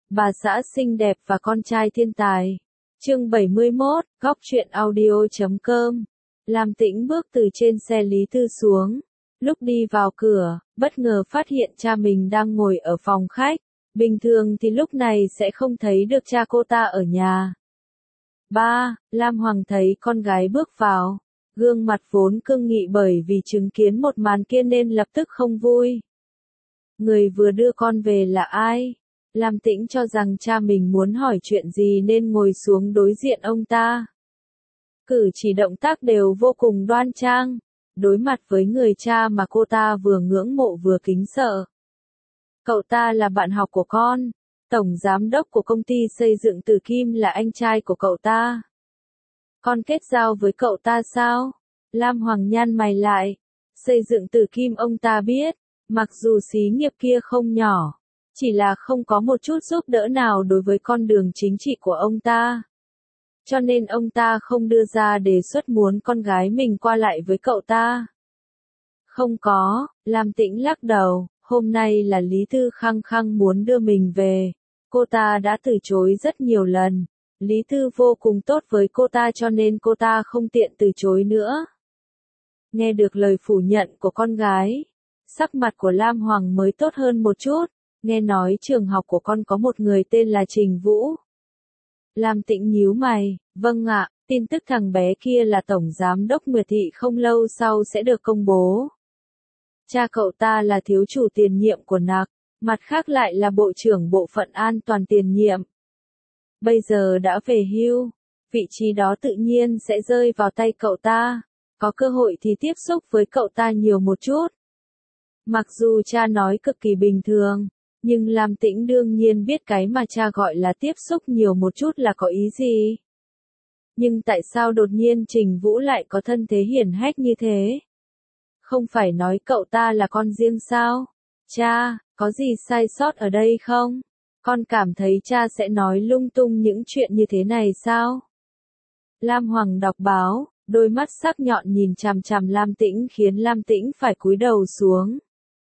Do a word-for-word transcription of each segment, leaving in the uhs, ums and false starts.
Bà xã xinh đẹp và con trai thiên tài. Chương bảy mươi mốt, góc truyện audio chấm com. Lam Tĩnh bước từ trên xe Lý Tư xuống. Lúc đi vào cửa, bất ngờ phát hiện cha mình đang ngồi ở phòng khách. Bình thường thì lúc này sẽ không thấy được cha cô ta ở nhà. Ba, Lam Hoàng thấy con gái bước vào. Gương mặt vốn cương nghị bởi vì chứng kiến một màn kia nên lập tức không vui. Người vừa đưa con về là ai? Lam Tĩnh cho rằng cha mình muốn hỏi chuyện gì nên ngồi xuống đối diện ông ta. Cử chỉ động tác đều vô cùng đoan trang, đối mặt với người cha mà cô ta vừa ngưỡng mộ vừa kính sợ. Cậu ta là bạn học của con, tổng giám đốc của công ty xây dựng Tử Kim là anh trai của cậu ta. Con kết giao với cậu ta sao? Lam Hoàng nhăn mày lại. Xây dựng Tử Kim ông ta biết, mặc dù xí nghiệp kia không nhỏ, chỉ là không có một chút giúp đỡ nào đối với con đường chính trị của ông ta. Cho nên ông ta không đưa ra đề xuất muốn con gái mình qua lại với cậu ta. Không có, Lam Tĩnh lắc đầu, hôm nay là Lý Tư khăng khăng muốn đưa mình về. Cô ta đã từ chối rất nhiều lần. Lý Tư vô cùng tốt với cô ta cho nên cô ta không tiện từ chối nữa. Nghe được lời phủ nhận của con gái, sắc mặt của Lam Hoàng mới tốt hơn một chút. Nghe nói trường học của con có một người tên là Trình Vũ. Lam Tĩnh nhíu mày, vâng ạ, tin tức thằng bé kia là tổng giám đốc Nguyệt Thị không lâu sau sẽ được công bố. Cha cậu ta là thiếu chủ tiền nhiệm của en a xê, mặt khác lại là bộ trưởng bộ phận an toàn tiền nhiệm. Bây giờ đã về hưu, vị trí đó tự nhiên sẽ rơi vào tay cậu ta, có cơ hội thì tiếp xúc với cậu ta nhiều một chút. Mặc dù cha nói cực kỳ bình thường, nhưng Lam Tĩnh đương nhiên biết cái mà cha gọi là tiếp xúc nhiều một chút là có ý gì. Nhưng tại sao đột nhiên Trình Vũ lại có thân thế hiển hách như thế? Không phải nói cậu ta là con riêng sao? Cha, có gì sai sót ở đây không? Con cảm thấy cha sẽ nói lung tung những chuyện như thế này sao? Lam Hoàng đọc báo, đôi mắt sắc nhọn nhìn chằm chằm Lam Tĩnh khiến Lam Tĩnh phải cúi đầu xuống.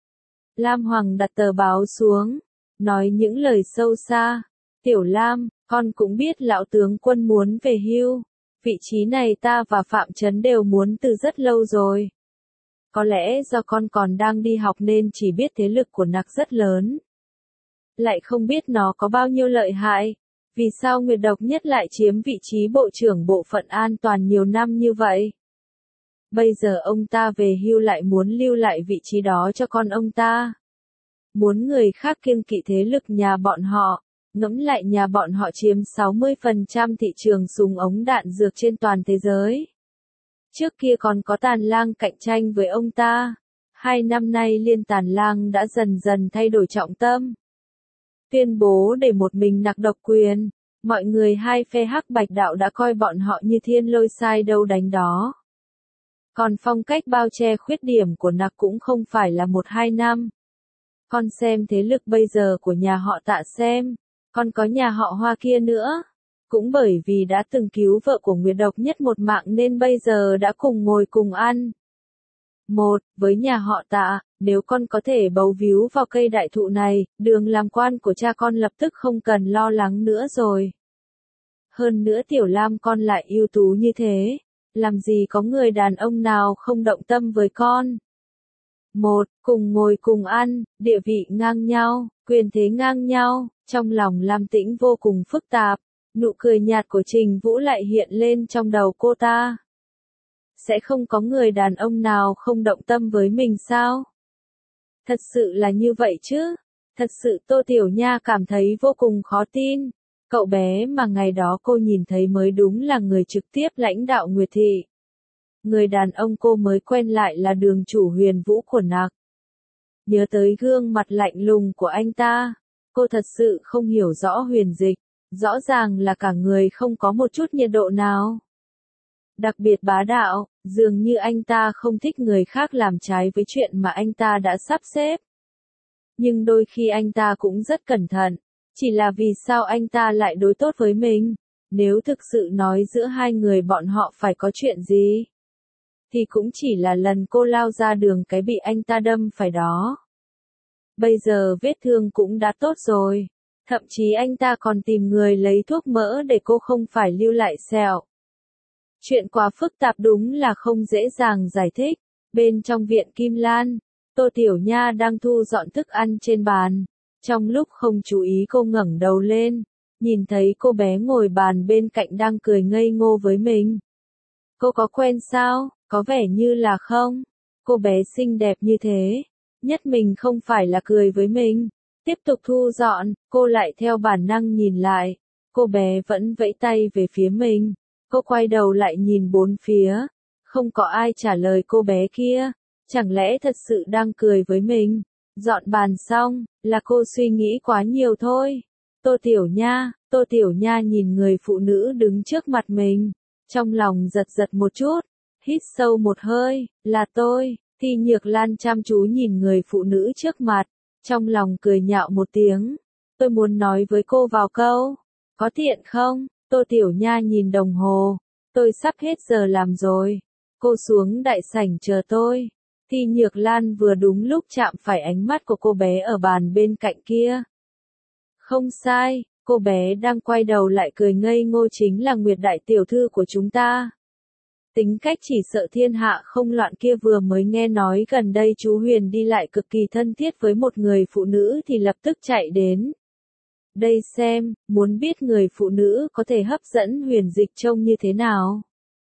Lam Hoàng đặt tờ báo xuống, nói những lời sâu xa. Tiểu Lam, con cũng biết lão tướng quân muốn về hưu. Vị trí này ta và Phạm Trấn đều muốn từ rất lâu rồi. Có lẽ do con còn đang đi học nên chỉ biết thế lực của en a xê rất lớn. Lại không biết nó có bao nhiêu lợi hại. Vì sao Nguyệt Độc Nhất lại chiếm vị trí bộ trưởng bộ phận an toàn nhiều năm như vậy? Bây giờ ông ta về hưu lại muốn lưu lại vị trí đó cho con ông ta. Muốn người khác kiêng kỵ thế lực nhà bọn họ, ngẫm lại nhà bọn họ chiếm sáu mươi phần trăm thị trường súng ống đạn dược trên toàn thế giới. Trước kia còn có Tàn Lang cạnh tranh với ông ta. Hai năm nay Liên Tàn Lang đã dần dần thay đổi trọng tâm. Tuyên bố để một mình nặc độc quyền, mọi người hai phe hắc bạch đạo đã coi bọn họ như thiên lôi sai đâu đánh đó. Còn phong cách bao che khuyết điểm của en a xê cũng không phải là một hai năm. Con xem thế lực bây giờ của nhà họ Tạ xem, còn có nhà họ Hoa kia nữa. Cũng bởi vì đã từng cứu vợ của Nguyệt Độc Nhất một mạng nên bây giờ đã cùng ngồi cùng ăn. Một, với nhà họ Tạ, nếu con có thể bấu víu vào cây đại thụ này, đường làm quan của cha con lập tức không cần lo lắng nữa rồi. Hơn nữa Tiểu Lam con lại ưu tú như thế, làm gì có người đàn ông nào không động tâm với con. Một, cùng ngồi cùng ăn, địa vị ngang nhau, quyền thế ngang nhau, trong lòng Lam Tĩnh vô cùng phức tạp, nụ cười nhạt của Trình Vũ lại hiện lên trong đầu cô ta. Sẽ không có người đàn ông nào không động tâm với mình sao? Thật sự là như vậy chứ? Thật sự Tô Tiểu Nha cảm thấy vô cùng khó tin. Cậu bé mà ngày đó cô nhìn thấy mới đúng là người trực tiếp lãnh đạo Nguyệt Thị. Người đàn ông cô mới quen lại là đường chủ Huyền Vũ của en a xê. Nhớ tới gương mặt lạnh lùng của anh ta, cô thật sự không hiểu rõ Huyền Dịch, rõ ràng là cả người không có một chút nhiệt độ nào. Đặc biệt bá đạo, dường như anh ta không thích người khác làm trái với chuyện mà anh ta đã sắp xếp. Nhưng đôi khi anh ta cũng rất cẩn thận, chỉ là vì sao anh ta lại đối tốt với mình, nếu thực sự nói giữa hai người bọn họ phải có chuyện gì. Thì cũng chỉ là lần cô lao ra đường cái bị anh ta đâm phải đó. Bây giờ vết thương cũng đã tốt rồi. Thậm chí anh ta còn tìm người lấy thuốc mỡ để cô không phải lưu lại sẹo. Chuyện quá phức tạp đúng là không dễ dàng giải thích. Bên trong viện Kim Lan, Tô Tiểu Nha đang thu dọn thức ăn trên bàn. Trong lúc không chú ý cô ngẩng đầu lên, nhìn thấy cô bé ngồi bàn bên cạnh đang cười ngây ngô với mình. Cô có quen sao? Có vẻ như là không. Cô bé xinh đẹp như thế, nhất mình không phải là cười với mình. Tiếp tục thu dọn, cô lại theo bản năng nhìn lại. Cô bé vẫn vẫy tay về phía mình. Cô quay đầu lại nhìn bốn phía. Không có ai trả lời cô bé kia. Chẳng lẽ thật sự đang cười với mình? Dọn bàn xong, là cô suy nghĩ quá nhiều thôi. Tô Tiểu Nha, Tô Tiểu Nha nhìn người phụ nữ đứng trước mặt mình. Trong lòng giật giật một chút. Hít sâu một hơi, là tôi. Thi Nhược Lan chăm chú nhìn người phụ nữ trước mặt. Trong lòng cười nhạo một tiếng. Tôi muốn nói với cô vào câu. Có tiện không? Tô Tiểu Nha nhìn đồng hồ. Tôi sắp hết giờ làm rồi. Cô xuống đại sảnh chờ tôi. Thi Nhược Lan vừa đúng lúc chạm phải ánh mắt của cô bé ở bàn bên cạnh kia. Không sai, cô bé đang quay đầu lại cười ngây ngô chính là Nguyệt đại tiểu thư của chúng ta. Tính cách chỉ sợ thiên hạ không loạn kia vừa mới nghe nói gần đây chú Huyền đi lại cực kỳ thân thiết với một người phụ nữ thì lập tức chạy đến. Đây xem, muốn biết người phụ nữ có thể hấp dẫn Huyền Dịch trông như thế nào.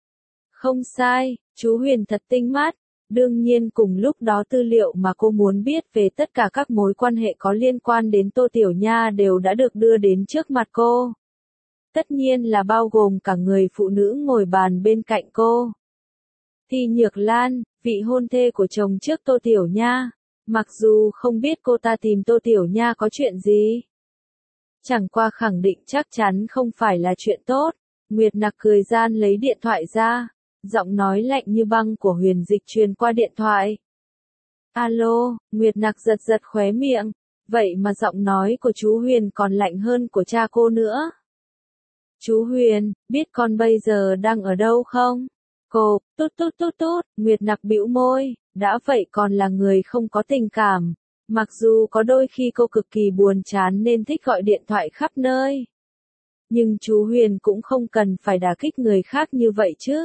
Không sai, chú Huyền thật tinh mắt. Đương nhiên cùng lúc đó tư liệu mà cô muốn biết về tất cả các mối quan hệ có liên quan đến Tô Tiểu Nha đều đã được đưa đến trước mặt cô. Tất nhiên là bao gồm cả người phụ nữ ngồi bàn bên cạnh cô. Thi Nhược Lan, vị hôn thê của chồng trước Tô Tiểu Nha. Mặc dù không biết cô ta tìm Tô Tiểu Nha có chuyện gì. Chẳng qua khẳng định chắc chắn không phải là chuyện tốt. Nguyệt Nặc cười gian lấy điện thoại ra. Giọng nói lạnh như băng của Huyền Dịch truyền qua điện thoại. Alo, Nguyệt Nặc giật giật khóe miệng. Vậy mà giọng nói của chú Huyền còn lạnh hơn của cha cô nữa. Chú Huyền, biết con bây giờ đang ở đâu không? Cô, tút tút tút tút, Nguyệt Nặc bĩu môi, đã vậy còn là người không có tình cảm. Mặc dù có đôi khi cô cực kỳ buồn chán nên thích gọi điện thoại khắp nơi. Nhưng chú Huyền cũng không cần phải đả kích người khác như vậy chứ.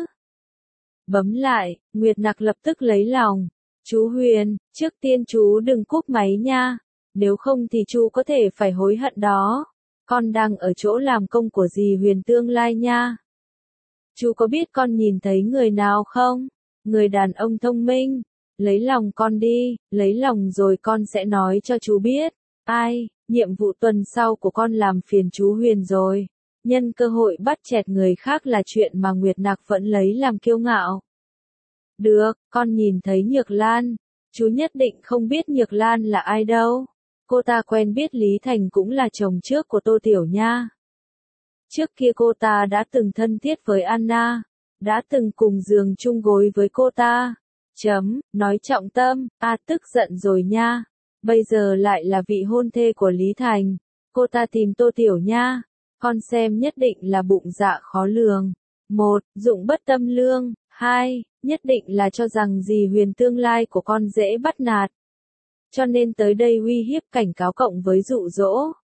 Bấm lại, Nguyệt Nặc lập tức lấy lòng. Chú Huyền, trước tiên chú đừng cúp máy nha. Nếu không thì chú có thể phải hối hận đó. Con đang ở chỗ làm công của dì Huyền tương lai nha. Chú có biết con nhìn thấy người nào không? Người đàn ông thông minh. Lấy lòng con đi, lấy lòng rồi con sẽ nói cho chú biết. Ai, nhiệm vụ tuần sau của con làm phiền chú Huyền rồi. Nhân cơ hội bắt chẹt người khác là chuyện mà Nguyệt Nặc vẫn lấy làm kiêu ngạo. Được, con nhìn thấy Nhược Lan. Chú nhất định không biết Nhược Lan là ai đâu. Cô ta quen biết Lý Thành cũng là chồng trước của Tô Tiểu Nha. Trước kia cô ta đã từng thân thiết với Anna. Đã từng cùng giường chung gối với cô ta. Chấm, nói trọng tâm, a tức giận rồi nha. Bây giờ lại là vị hôn thê của Lý Thành. Cô ta tìm Tô Tiểu Nha. Con xem nhất định là bụng dạ khó lường. Một, dụng bất tâm lương. Hai, nhất định là cho rằng dì Huyền tương lai của con dễ bắt nạt. Cho nên tới đây uy hiếp cảnh cáo cộng với dụ dỗ.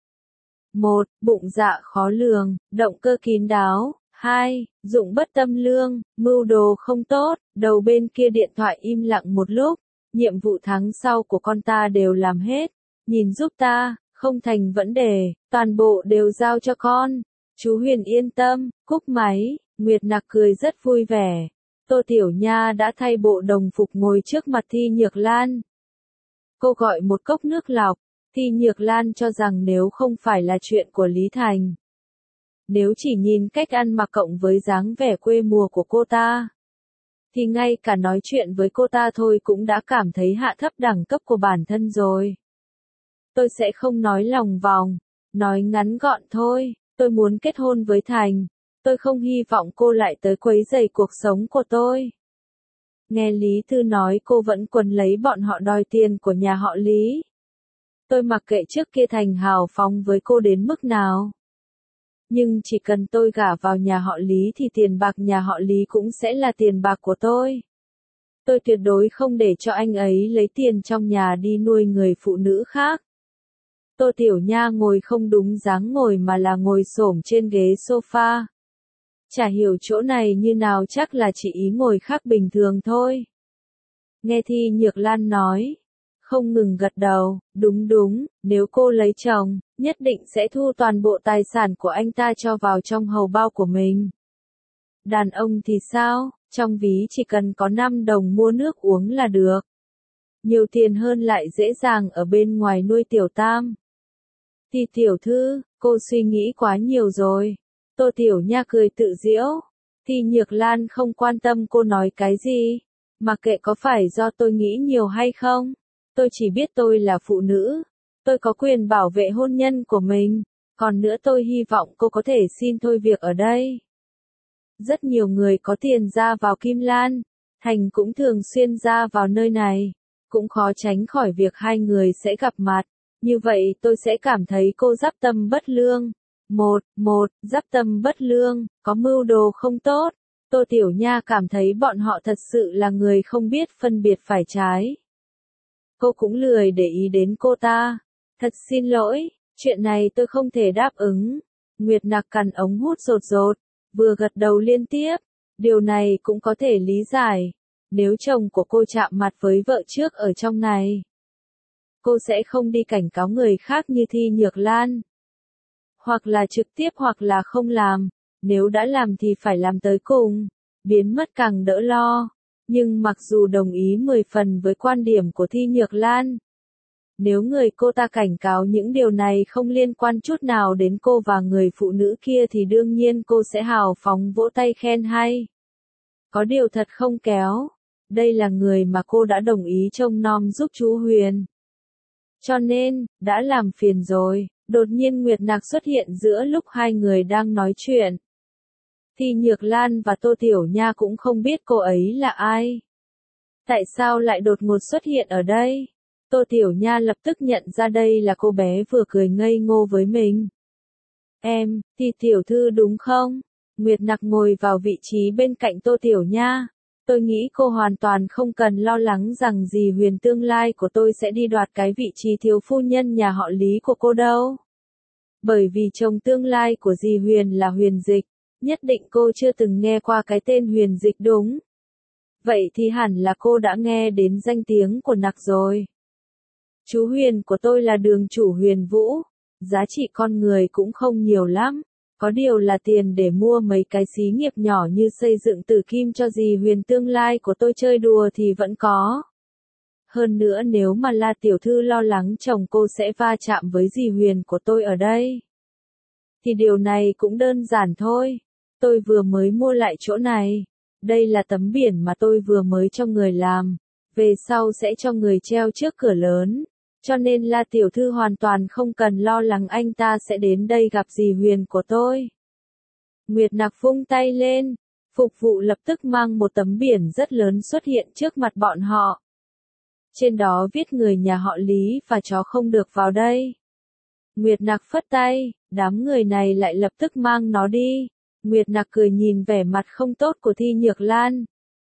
Một, bụng dạ khó lường, động cơ kín đáo. Hai, dụng bất tâm lương, mưu đồ không tốt. Đầu bên kia điện thoại im lặng một lúc. Nhiệm vụ tháng sau của con ta đều làm hết. Nhìn giúp ta. Không thành vấn đề, toàn bộ đều giao cho con. Chú Huyền yên tâm, cúp máy. Nguyệt Nặc cười rất vui vẻ. Tô Tiểu Nha đã thay bộ đồng phục ngồi trước mặt Thi Nhược Lan. Cô gọi một cốc nước lọc. Thi Nhược Lan cho rằng nếu không phải là chuyện của Lý Thành. Nếu chỉ nhìn cách ăn mặc cộng với dáng vẻ quê mùa của cô ta. Thì ngay cả nói chuyện với cô ta thôi cũng đã cảm thấy hạ thấp đẳng cấp của bản thân rồi. Tôi sẽ không nói lòng vòng. Nói ngắn gọn thôi. Tôi muốn kết hôn với Thành. Tôi không hy vọng cô lại tới quấy rầy cuộc sống của tôi. Nghe Lý Thư nói cô vẫn quấn lấy bọn họ đòi tiền của nhà họ Lý. Tôi mặc kệ trước kia Thành hào phóng với cô đến mức nào. Nhưng chỉ cần tôi gả vào nhà họ Lý thì tiền bạc nhà họ Lý cũng sẽ là tiền bạc của tôi. Tôi tuyệt đối không để cho anh ấy lấy tiền trong nhà đi nuôi người phụ nữ khác. Tô Tiểu Nha ngồi không đúng dáng ngồi mà là ngồi xổm trên ghế sofa. Chả hiểu chỗ này như nào, chắc là chỉ ý ngồi khác bình thường thôi. Nghe Thi Nhược Lan nói, không ngừng gật đầu, đúng đúng, nếu cô lấy chồng, nhất định sẽ thu toàn bộ tài sản của anh ta cho vào trong hầu bao của mình. Đàn ông thì sao, trong ví chỉ cần có năm đồng mua nước uống là được. Nhiều tiền hơn lại dễ dàng ở bên ngoài nuôi Tiểu Tam. Thì tiểu thư, cô suy nghĩ quá nhiều rồi. Tô Tiểu Nha cười tự giễu. Thì Nhược Lan không quan tâm cô nói cái gì. Mà kệ có phải do tôi nghĩ nhiều hay không. Tôi chỉ biết tôi là phụ nữ. Tôi có quyền bảo vệ hôn nhân của mình. Còn nữa tôi hy vọng cô có thể xin thôi việc ở đây. Rất nhiều người có tiền ra vào Kim Lan. Thành cũng thường xuyên ra vào nơi này. Cũng khó tránh khỏi việc hai người sẽ gặp mặt. Như vậy tôi sẽ cảm thấy cô giáp tâm bất lương. Một, một, giáp tâm bất lương, có mưu đồ không tốt. Tô Tiểu Nha cảm thấy bọn họ thật sự là người không biết phân biệt phải trái. Cô cũng lười để ý đến cô ta. Thật xin lỗi, chuyện này tôi không thể đáp ứng. Nguyệt Nặc cằn ống hút rột rột, vừa gật đầu liên tiếp. Điều này cũng có thể lý giải. Nếu chồng của cô chạm mặt với vợ trước ở trong này, cô sẽ không đi cảnh cáo người khác như Thi Nhược Lan. Hoặc là trực tiếp hoặc là không làm. Nếu đã làm thì phải làm tới cùng. Biến mất càng đỡ lo. Nhưng mặc dù đồng ý mười phần với quan điểm của Thi Nhược Lan, nếu người cô ta cảnh cáo những điều này không liên quan chút nào đến cô và người phụ nữ kia thì đương nhiên cô sẽ hào phóng vỗ tay khen hay. Có điều thật không kéo. Đây là người mà cô đã đồng ý trông nom giúp chú Huyền. Cho nên, đã làm phiền rồi. Đột nhiên Nguyệt Nặc xuất hiện giữa lúc hai người đang nói chuyện. Thì Nhược Lan và Tô Tiểu Nha cũng không biết cô ấy là ai. Tại sao lại đột ngột xuất hiện ở đây? Tô Tiểu Nha lập tức nhận ra đây là cô bé vừa cười ngây ngô với mình. Em, thì tiểu thư đúng không? Nguyệt Nặc ngồi vào vị trí bên cạnh Tô Tiểu Nha. Tôi nghĩ cô hoàn toàn không cần lo lắng rằng dì Huyền tương lai của tôi sẽ đi đoạt cái vị trí thiếu phu nhân nhà họ Lý của cô đâu. Bởi vì chồng tương lai của dì Huyền là Huyền Dịch, nhất định cô chưa từng nghe qua cái tên Huyền Dịch đúng. Vậy thì hẳn là cô đã nghe đến danh tiếng của Nặc rồi. Chú Huyền của tôi là đường chủ Huyền Vũ, giá trị con người cũng không nhiều lắm. Có điều là tiền để mua mấy cái xí nghiệp nhỏ như xây dựng tử kim cho dì Huyền tương lai của tôi chơi đùa thì vẫn có. Hơn nữa nếu mà La tiểu thư lo lắng chồng cô sẽ va chạm với dì Huyền của tôi ở đây, thì điều này cũng đơn giản thôi. Tôi vừa mới mua lại chỗ này. Đây là tấm biển mà tôi vừa mới cho người làm. Về sau sẽ cho người treo trước cửa lớn. Cho nên La tiểu thư hoàn toàn không cần lo lắng anh ta sẽ đến đây gặp dì Huyền của tôi. Nguyệt Nặc vung tay lên. Phục vụ lập tức mang một tấm biển rất lớn xuất hiện trước mặt bọn họ. Trên đó viết người nhà họ Lý và chó không được vào đây. Nguyệt Nặc phất tay, đám người này lại lập tức mang nó đi. Nguyệt Nặc cười nhìn vẻ mặt không tốt của Thi Nhược Lan.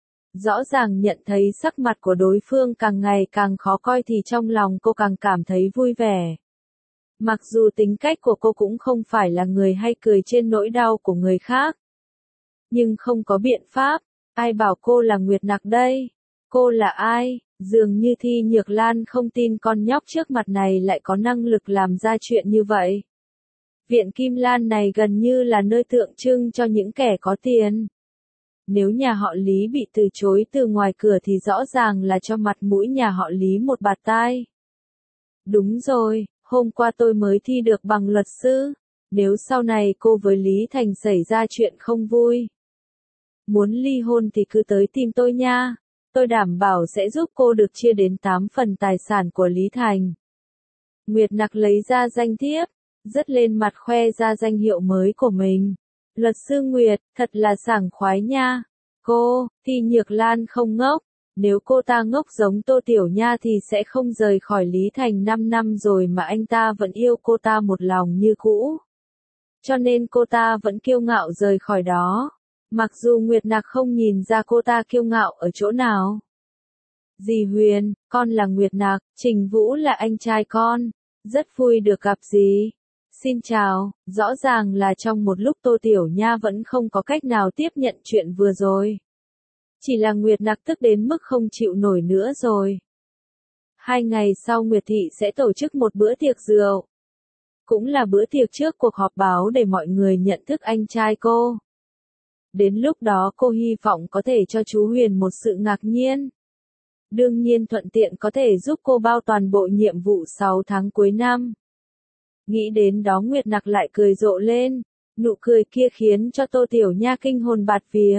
Rõ ràng nhận thấy sắc mặt của đối phương càng ngày càng khó coi thì trong lòng cô càng cảm thấy vui vẻ. Mặc dù tính cách của cô cũng không phải là người hay cười trên nỗi đau của người khác. Nhưng không có biện pháp, ai bảo cô là Nguyệt Nặc đây? Cô là ai? Dường như Thi Nhược Lan không tin con nhóc trước mặt này lại có năng lực làm ra chuyện như vậy. Viện Kim Lan này gần như là nơi tượng trưng cho những kẻ có tiền. Nếu nhà họ Lý bị từ chối từ ngoài cửa thì rõ ràng là cho mặt mũi nhà họ Lý một bạt tai. Đúng rồi, hôm qua tôi mới thi được bằng luật sư. Nếu sau này cô với Lý Thành xảy ra chuyện không vui, muốn ly hôn thì cứ tới tìm tôi nha. Tôi đảm bảo sẽ giúp cô được chia đến tám phần tài sản của Lý Thành. Nguyệt Nặc lấy ra danh thiếp, dứt lên mặt khoe ra danh hiệu mới của mình. Luật sư Nguyệt, thật là sảng khoái nha. Cô, Thi Nhược Lan không ngốc. Nếu cô ta ngốc giống Tô Tiểu Nha thì sẽ không rời khỏi Lý Thành năm năm rồi mà anh ta vẫn yêu cô ta một lòng như cũ. Cho nên cô ta vẫn kiêu ngạo rời khỏi đó. Mặc dù Nguyệt Nặc không nhìn ra cô ta kiêu ngạo ở chỗ nào. Dì Huyền, con là Nguyệt Nặc, Trình Vũ là anh trai con. Rất vui được gặp dì. Xin chào, rõ ràng là trong một lúc Tô Tiểu Nha vẫn không có cách nào tiếp nhận chuyện vừa rồi. Chỉ là Nguyệt Nặc tức đến mức không chịu nổi nữa rồi. Hai ngày sau Nguyệt Thị sẽ tổ chức một bữa tiệc rượu. Cũng là bữa tiệc trước cuộc họp báo để mọi người nhận thức anh trai cô. Đến lúc đó cô hy vọng có thể cho chú Huyền một sự ngạc nhiên. Đương nhiên thuận tiện có thể giúp cô bao toàn bộ nhiệm vụ sáu tháng cuối năm. Nghĩ đến đó Nguyệt Nặc lại cười rộ lên, nụ cười kia khiến cho Tô Tiểu Nha kinh hồn bạt vía.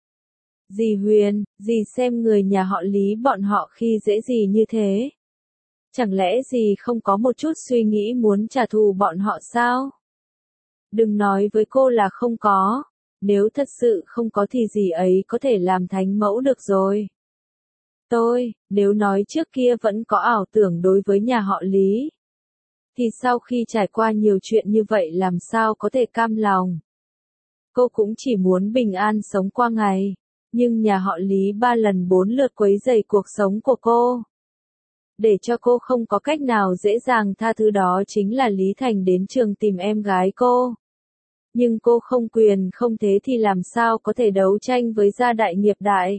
Dì Huyền, dì xem người nhà họ Lý bọn họ khi dễ gì như thế. Chẳng lẽ dì không có một chút suy nghĩ muốn trả thù bọn họ sao? Đừng nói với cô là không có, nếu thật sự không có thì dì ấy có thể làm thánh mẫu được rồi. Tôi, nếu nói trước kia vẫn có ảo tưởng đối với nhà họ Lý, thì sau khi trải qua nhiều chuyện như vậy làm sao có thể cam lòng. Cô cũng chỉ muốn bình an sống qua ngày, nhưng nhà họ Lý ba lần bốn lượt quấy rầy cuộc sống của cô. Để cho cô không có cách nào dễ dàng tha thứ đó chính là Lý Thành đến trường tìm em gái cô. Nhưng cô không quyền không thế thì làm sao có thể đấu tranh với gia đại nghiệp đại.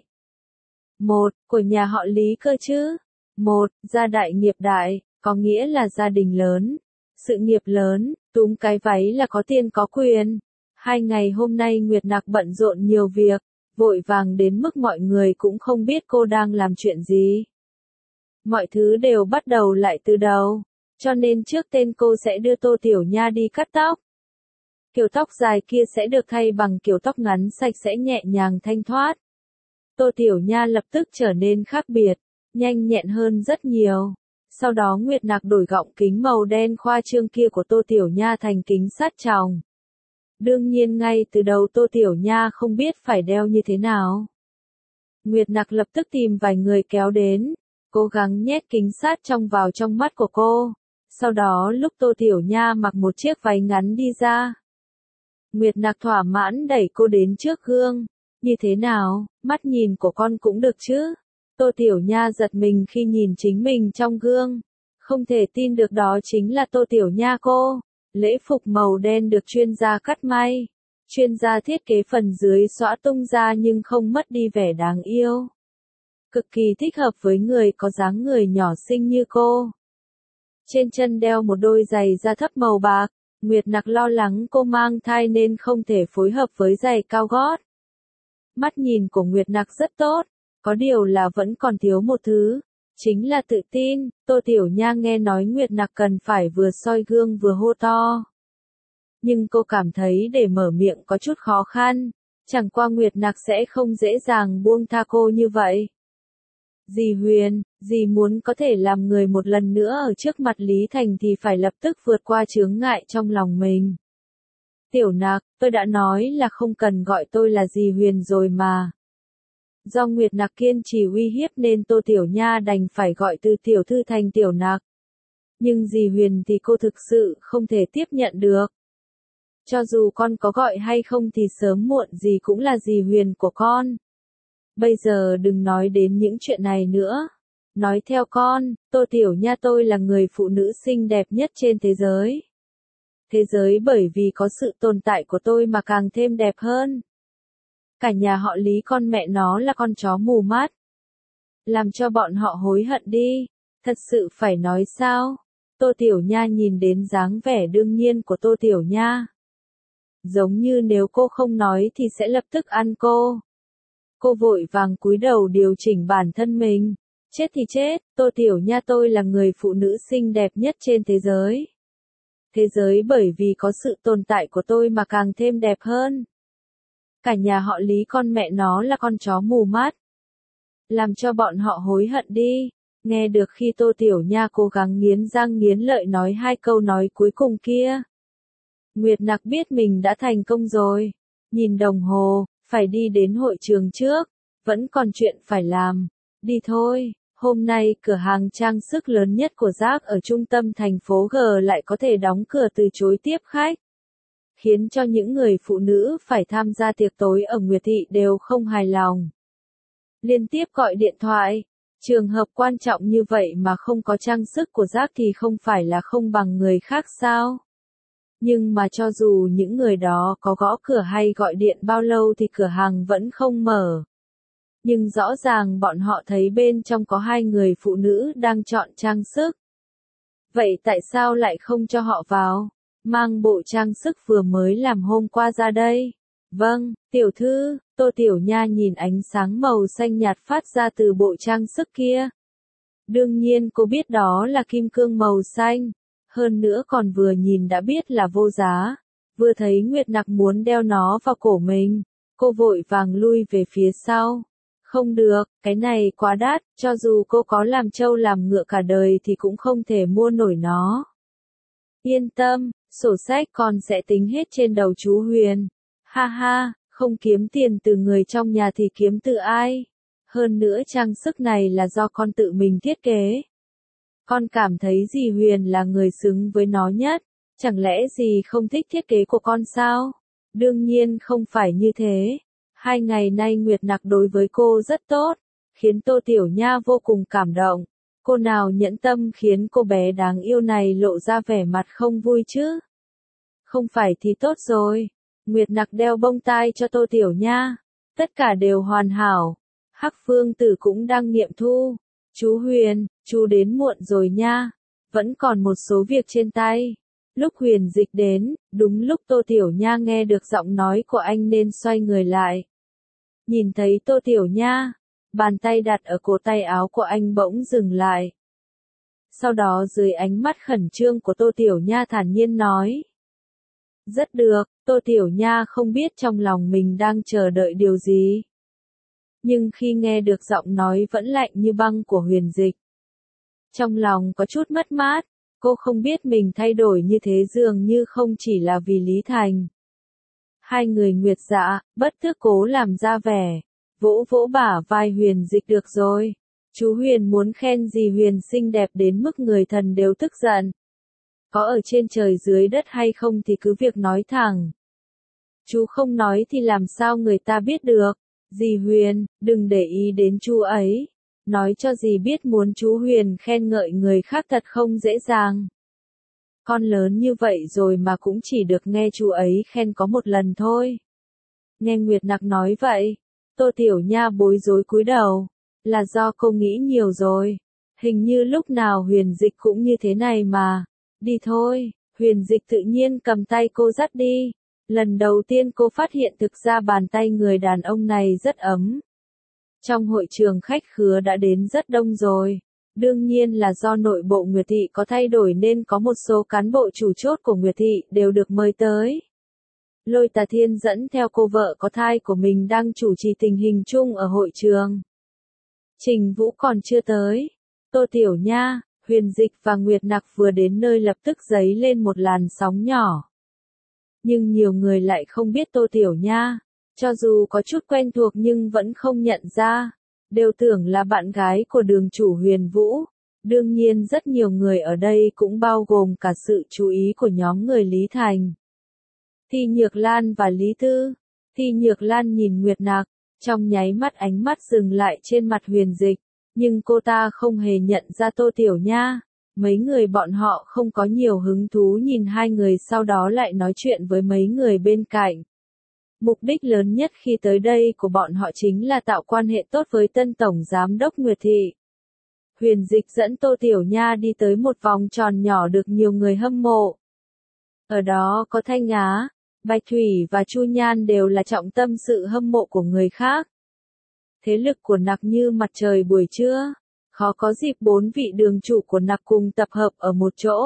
Một, của nhà họ Lý cơ chứ. Một, gia đại nghiệp đại, có nghĩa là gia đình lớn, sự nghiệp lớn, túm cái váy là có tiền có quyền. Hai ngày hôm nay Nguyệt Nặc bận rộn nhiều việc, vội vàng đến mức mọi người cũng không biết cô đang làm chuyện gì. Mọi thứ đều bắt đầu lại từ đầu, cho nên trước tên cô sẽ đưa Tô Tiểu Nha đi cắt tóc. Kiểu tóc dài kia sẽ được thay bằng kiểu tóc ngắn sạch sẽ nhẹ nhàng thanh thoát. Tô Tiểu Nha lập tức trở nên khác biệt, nhanh nhẹn hơn rất nhiều. Sau đó Nguyệt Nặc đổi gọng kính màu đen khoa trương kia của Tô Tiểu Nha thành kính sát tròng. Đương nhiên ngay từ đầu Tô Tiểu Nha không biết phải đeo như thế nào. Nguyệt Nặc lập tức tìm vài người kéo đến, cố gắng nhét kính sát trong vào trong mắt của cô. Sau đó lúc Tô Tiểu Nha mặc một chiếc váy ngắn đi ra, Nguyệt Nặc thỏa mãn đẩy cô đến trước gương. Như thế nào, mắt nhìn của con cũng được chứ? Tô Tiểu Nha giật mình khi nhìn chính mình trong gương. Không thể tin được đó chính là Tô Tiểu Nha cô. Lễ phục màu đen được chuyên gia cắt may. Chuyên gia thiết kế phần dưới xõa tung ra nhưng không mất đi vẻ đáng yêu. Cực kỳ thích hợp với người có dáng người nhỏ xinh như cô. Trên chân đeo một đôi giày da thấp màu bạc. Nguyệt Nặc lo lắng cô mang thai nên không thể phối hợp với giày cao gót. Mắt nhìn của Nguyệt Nặc rất tốt, có điều là vẫn còn thiếu một thứ, chính là tự tin. Tô Tiểu Nha nghe nói Nguyệt Nặc cần phải vừa soi gương vừa hô to. Nhưng cô cảm thấy để mở miệng có chút khó khăn, chẳng qua Nguyệt Nặc sẽ không dễ dàng buông tha cô như vậy. Dì Huyền, dì muốn có thể làm người một lần nữa ở trước mặt Lý Thành thì phải lập tức vượt qua chướng ngại trong lòng mình. Tiểu Nặc, tôi đã nói là không cần gọi tôi là dì Huyền rồi mà. Do Nguyệt Nặc kiên trì uy hiếp nên Tô Tiểu Nha đành phải gọi từ tiểu thư thành Tiểu Nặc. Nhưng dì Huyền thì cô thực sự không thể tiếp nhận được. Cho dù con có gọi hay không thì sớm muộn gì cũng là dì Huyền của con. Bây giờ đừng nói đến những chuyện này nữa. Nói theo con, Tô Tiểu Nha tôi là người phụ nữ xinh đẹp nhất trên thế giới. Thế giới bởi vì có sự tồn tại của tôi mà càng thêm đẹp hơn. Cả nhà họ Lý con mẹ nó là con chó mù mắt. Làm cho bọn họ hối hận đi. Thật sự phải nói sao? Tô Tiểu Nha nhìn đến dáng vẻ đương nhiên của Tô Tiểu Nha. Giống như nếu cô không nói thì sẽ lập tức ăn cô. Cô vội vàng cúi đầu điều chỉnh bản thân mình. Chết thì chết, Tô Tiểu Nha tôi là người phụ nữ xinh đẹp nhất trên thế giới. Thế giới bởi vì có sự tồn tại của tôi mà càng thêm đẹp hơn. Cả nhà họ Lý con mẹ nó là con chó mù mắt. Làm cho bọn họ hối hận đi. Nghe được khi Tô Tiểu Nha cố gắng nghiến răng nghiến lợi nói hai câu nói cuối cùng kia. Nguyệt Nặc biết mình đã thành công rồi. Nhìn đồng hồ, phải đi đến hội trường trước. Vẫn còn chuyện phải làm. Đi thôi. Hôm nay cửa hàng trang sức lớn nhất của Jack ở trung tâm thành phố G lại có thể đóng cửa từ chối tiếp khách. Khiến cho những người phụ nữ phải tham gia tiệc tối ở Nguyệt Thị đều không hài lòng. Liên tiếp gọi điện thoại. Trường hợp quan trọng như vậy mà không có trang sức của Giác thì không phải là không bằng người khác sao? Nhưng mà cho dù những người đó có gõ cửa hay gọi điện bao lâu thì cửa hàng vẫn không mở. Nhưng rõ ràng bọn họ thấy bên trong có hai người phụ nữ đang chọn trang sức. Vậy tại sao lại không cho họ vào? Mang bộ trang sức vừa mới làm hôm qua ra đây. Vâng, tiểu thư, Tô Tiểu Nha nhìn ánh sáng màu xanh nhạt phát ra từ bộ trang sức kia. Đương nhiên cô biết đó là kim cương màu xanh. Hơn nữa còn vừa nhìn đã biết là vô giá. Vừa thấy Nguyệt Nặc muốn đeo nó vào cổ mình, cô vội vàng lui về phía sau. Không được, cái này quá đắt, cho dù cô có làm trâu làm ngựa cả đời thì cũng không thể mua nổi nó. Yên tâm, sổ sách con sẽ tính hết trên đầu chú Huyền. Ha ha, không kiếm tiền từ người trong nhà thì kiếm từ ai? Hơn nữa trang sức này là do con tự mình thiết kế. Con cảm thấy dì Huyền là người xứng với nó nhất, chẳng lẽ dì không thích thiết kế của con sao? Đương nhiên không phải như thế. Hai ngày nay Nguyệt Nặc đối với cô rất tốt, khiến Tô Tiểu Nha vô cùng cảm động. Cô nào nhẫn tâm khiến cô bé đáng yêu này lộ ra vẻ mặt không vui chứ? Không phải thì tốt rồi. Nguyệt Nặc đeo bông tai cho Tô Tiểu Nha. Tất cả đều hoàn hảo. Hắc Phương Tử cũng đang nghiệm thu. Chú Huyền, chú đến muộn rồi nha. Vẫn còn một số việc trên tay. Lúc Huyền Dịch đến, đúng lúc Tô Tiểu Nha nghe được giọng nói của anh nên xoay người lại. Nhìn thấy Tô Tiểu Nha, bàn tay đặt ở cổ tay áo của anh bỗng dừng lại. Sau đó dưới ánh mắt khẩn trương của Tô Tiểu Nha thản nhiên nói. Rất được, Tô Tiểu Nha không biết trong lòng mình đang chờ đợi điều gì. Nhưng khi nghe được giọng nói vẫn lạnh như băng của Huyền Dịch, trong lòng có chút mất mát, cô không biết mình thay đổi như thế dường như không chỉ là vì Lý Thành. Hai người Nguyệt Dạ, bất thức cố làm ra vẻ, vỗ vỗ bả vai Huyền Dịch được rồi. Chú Huyền muốn khen gì Huyền xinh đẹp đến mức người thần đều tức giận. Có ở trên trời dưới đất hay không thì cứ việc nói thẳng. Chú không nói thì làm sao người ta biết được. Dì Huyền, đừng để ý đến chú ấy. Nói cho dì biết muốn chú Huyền khen ngợi người khác thật không dễ dàng. Con lớn như vậy rồi mà cũng chỉ được nghe chú ấy khen có một lần thôi. Nghe Nguyệt Nặc nói vậy, Tô Tiểu Nha bối rối cúi đầu. Là do cô nghĩ nhiều rồi. Hình như lúc nào Huyền Dịch cũng như thế này mà. Đi thôi, Huyền Dịch tự nhiên cầm tay cô dắt đi. Lần đầu tiên cô phát hiện thực ra bàn tay người đàn ông này rất ấm. Trong hội trường khách khứa đã đến rất đông rồi. Đương nhiên là do nội bộ Nguyệt Thị có thay đổi nên có một số cán bộ chủ chốt của Nguyệt Thị đều được mời tới. Lôi Tà Thiên dẫn theo cô vợ có thai của mình đang chủ trì tình hình chung ở hội trường. Trình Vũ còn chưa tới. Tô Tiểu Nha, Huyền Dịch và Nguyệt Nặc vừa đến nơi lập tức dấy lên một làn sóng nhỏ. Nhưng nhiều người lại không biết Tô Tiểu Nha. Cho dù có chút quen thuộc nhưng vẫn không nhận ra. Đều tưởng là bạn gái của đường chủ Huyền Vũ. Đương nhiên rất nhiều người ở đây cũng bao gồm cả sự chú ý của nhóm người Lý Thành. Thi Nhược Lan và Lý Tư. Thi Nhược Lan nhìn Nguyệt Nặc, trong nháy mắt ánh mắt dừng lại trên mặt Huyền Dịch. Nhưng cô ta không hề nhận ra Tô Tiểu Nha. Mấy người bọn họ không có nhiều hứng thú nhìn hai người sau đó lại nói chuyện với mấy người bên cạnh. Mục đích lớn nhất khi tới đây của bọn họ chính là tạo quan hệ tốt với tân tổng giám đốc Nguyệt Thị. Huyền Dịch dẫn Tô Tiểu Nha đi tới một vòng tròn nhỏ được nhiều người hâm mộ. Ở đó có Thanh Á, Bạch Thủy và Chu Nhan đều là trọng tâm sự hâm mộ của người khác. Thế lực của Nặc như mặt trời buổi trưa, khó có dịp bốn vị đường chủ của Nặc cùng tập hợp ở một chỗ.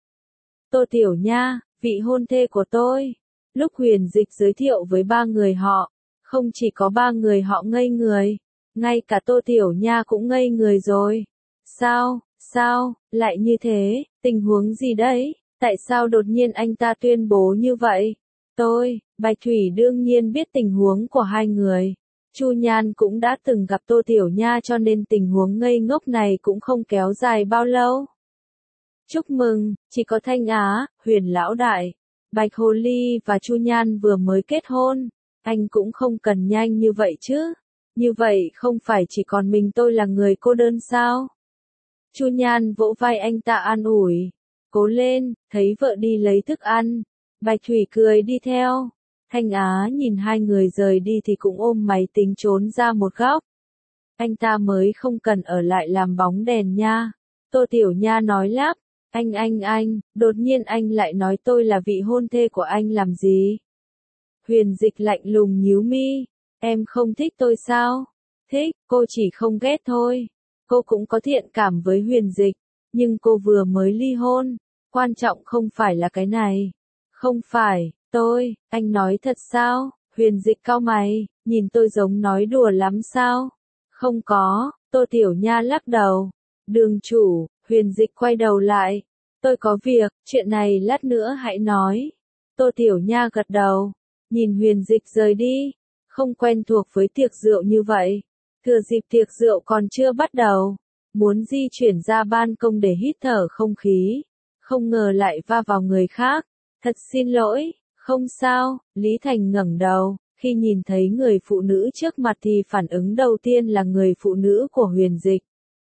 Tô Tiểu Nha, vị hôn thê của tôi. Lúc Huyền Dịch giới thiệu với ba người họ, không chỉ có ba người họ ngây người, ngay cả Tô Tiểu Nha cũng ngây người rồi. Sao, sao, lại như thế, tình huống gì đấy, tại sao đột nhiên anh ta tuyên bố như vậy? Tôi, Bạch Thủy đương nhiên biết tình huống của hai người. Chu Nhan cũng đã từng gặp Tô Tiểu Nha cho nên tình huống ngây ngốc này cũng không kéo dài bao lâu. Chúc mừng, chỉ có Thanh Á, Huyền Lão Đại, Bạch Hồ Ly và Chu Nhan vừa mới kết hôn. Anh cũng không cần nhanh như vậy chứ. Như vậy không phải chỉ còn mình tôi là người cô đơn sao? Chu Nhan vỗ vai anh ta an ủi. Cố lên, thấy vợ đi lấy thức ăn. Bạch Thủy cười đi theo. Thanh Á nhìn hai người rời đi thì cũng ôm máy tính trốn ra một góc. Anh ta mới không cần ở lại làm bóng đèn nha. Tô Tiểu Nha nói lắp. Anh anh anh, đột nhiên anh lại nói tôi là vị hôn thê của anh làm gì? Huyền Dịch lạnh lùng nhíu mi. Em không thích tôi sao? Thích, cô chỉ không ghét thôi. Cô cũng có thiện cảm với Huyền Dịch, nhưng cô vừa mới ly hôn. Quan trọng không phải là cái này. Không phải, tôi, anh nói thật sao? Huyền Dịch cau mày, nhìn tôi giống nói đùa lắm sao? Không có, Tô Tiểu Nha lắc đầu. Đường chủ, Huyền Dịch quay đầu lại. Tôi có việc, chuyện này lát nữa hãy nói. Tô Tiểu Nha gật đầu, nhìn Huyền Dịch rời đi. Không quen thuộc với tiệc rượu như vậy. Thừa dịp tiệc rượu còn chưa bắt đầu, muốn di chuyển ra ban công để hít thở không khí. Không ngờ lại va vào người khác. Thật xin lỗi, không sao, Lý Thành ngẩng đầu. Khi nhìn thấy người phụ nữ trước mặt thì phản ứng đầu tiên là người phụ nữ của Huyền Dịch.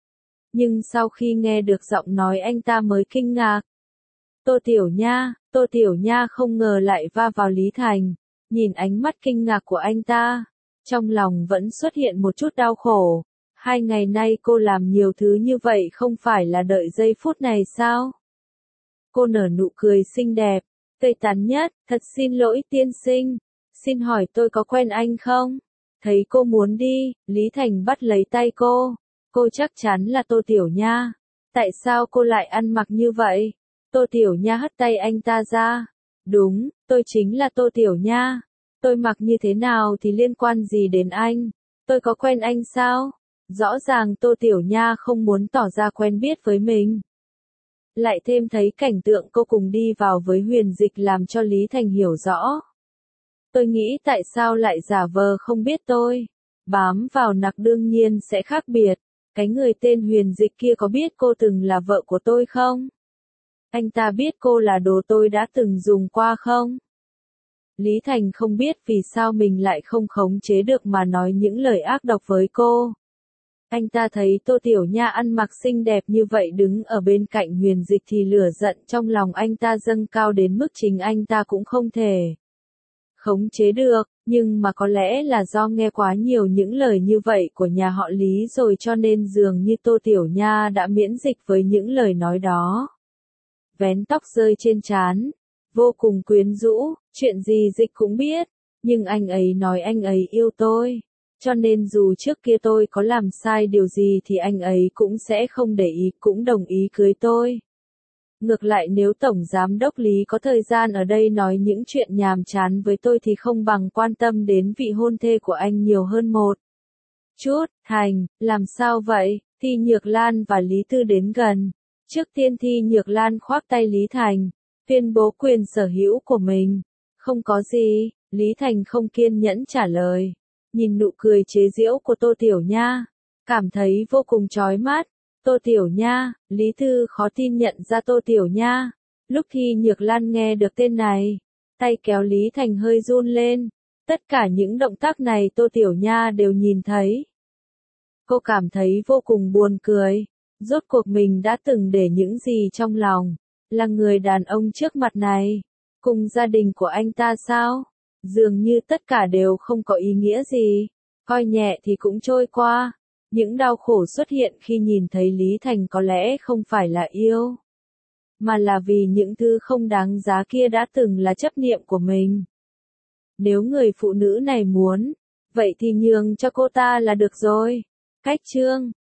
Nhưng sau khi nghe được giọng nói anh ta mới kinh ngạc. Tô Tiểu Nha, Tô Tiểu Nha không ngờ lại va vào Lý Thành. Nhìn ánh mắt kinh ngạc của anh ta, trong lòng vẫn xuất hiện một chút đau khổ. Hai ngày nay cô làm nhiều thứ như vậy không phải là đợi giây phút này sao? Cô nở nụ cười xinh đẹp, tươi tắn nhất, thật xin lỗi tiên sinh. Xin hỏi tôi có quen anh không? Thấy cô muốn đi, Lý Thành bắt lấy tay cô. Cô chắc chắn là Tô Tiểu Nha. Tại sao cô lại ăn mặc như vậy? Tô Tiểu Nha hất tay anh ta ra. Đúng, tôi chính là Tô Tiểu Nha. Tôi mặc như thế nào thì liên quan gì đến anh? Tôi có quen anh sao? Rõ ràng Tô Tiểu Nha không muốn tỏ ra quen biết với mình. Lại thêm thấy cảnh tượng cô cùng đi vào với Huyền Dịch làm cho Lý Thành hiểu rõ. Tôi nghĩ tại sao lại giả vờ không biết tôi. Bám vào nặc đương nhiên sẽ khác biệt. Cái người tên Huyền Dịch kia có biết cô từng là vợ của tôi không? Anh ta biết cô là đồ tôi đã từng dùng qua không? Lý Thành không biết vì sao mình lại không khống chế được mà nói những lời ác độc với cô. Anh ta thấy Tô Tiểu Nha ăn mặc xinh đẹp như vậy đứng ở bên cạnh Huyền Dịch thì lửa giận trong lòng anh ta dâng cao đến mức chính anh ta cũng không thể khống chế được, nhưng mà có lẽ là do nghe quá nhiều những lời như vậy của nhà họ Lý rồi cho nên dường như Tô Tiểu Nha đã miễn dịch với những lời nói đó. Vén tóc rơi trên trán, vô cùng quyến rũ, chuyện gì Dịch cũng biết, nhưng anh ấy nói anh ấy yêu tôi, cho nên dù trước kia tôi có làm sai điều gì thì anh ấy cũng sẽ không để ý, cũng đồng ý cưới tôi. Ngược lại nếu Tổng Giám đốc Lý có thời gian ở đây nói những chuyện nhàm chán với tôi thì không bằng quan tâm đến vị hôn thê của anh nhiều hơn một chút. Thành, làm sao vậy? Thi Nhược Lan và Lý Tư đến gần. Trước tiên Thi Nhược Lan khoác tay Lý Thành, tuyên bố quyền sở hữu của mình. Không có gì, Lý Thành không kiên nhẫn trả lời. Nhìn nụ cười chế giễu của Tô Tiểu Nha, cảm thấy vô cùng chói mắt. Tô Tiểu Nha, Lý Tư khó tin nhận ra Tô Tiểu Nha. Lúc Thi Nhược Lan nghe được tên này, tay kéo Lý Thành hơi run lên. Tất cả những động tác này Tô Tiểu Nha đều nhìn thấy. Cô cảm thấy vô cùng buồn cười. Rốt cuộc mình đã từng để những gì trong lòng, là người đàn ông trước mặt này, cùng gia đình của anh ta sao? Dường như tất cả đều không có ý nghĩa gì, coi nhẹ thì cũng trôi qua. Những đau khổ xuất hiện khi nhìn thấy Lý Thành có lẽ không phải là yêu, mà là vì những thứ không đáng giá kia đã từng là chấp niệm của mình. Nếu người phụ nữ này muốn, vậy thì nhường cho cô ta là được rồi. Cách chương